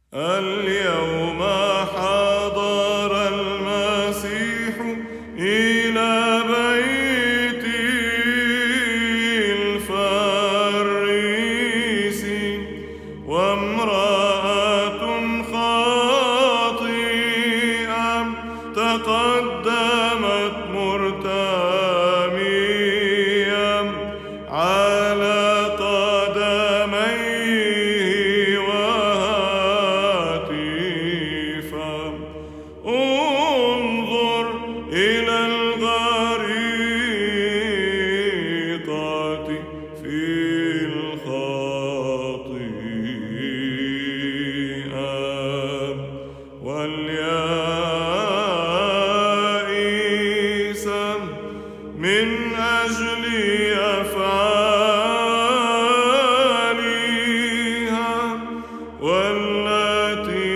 اليوم حضر المسيح إلى بيت الفريسي، وامرأة خاطئة تقدمت مرتمية على قدميه وهاتفا: انظر إلى الغريقة في الخطيئة واليائس من أجل أفعالها، والتي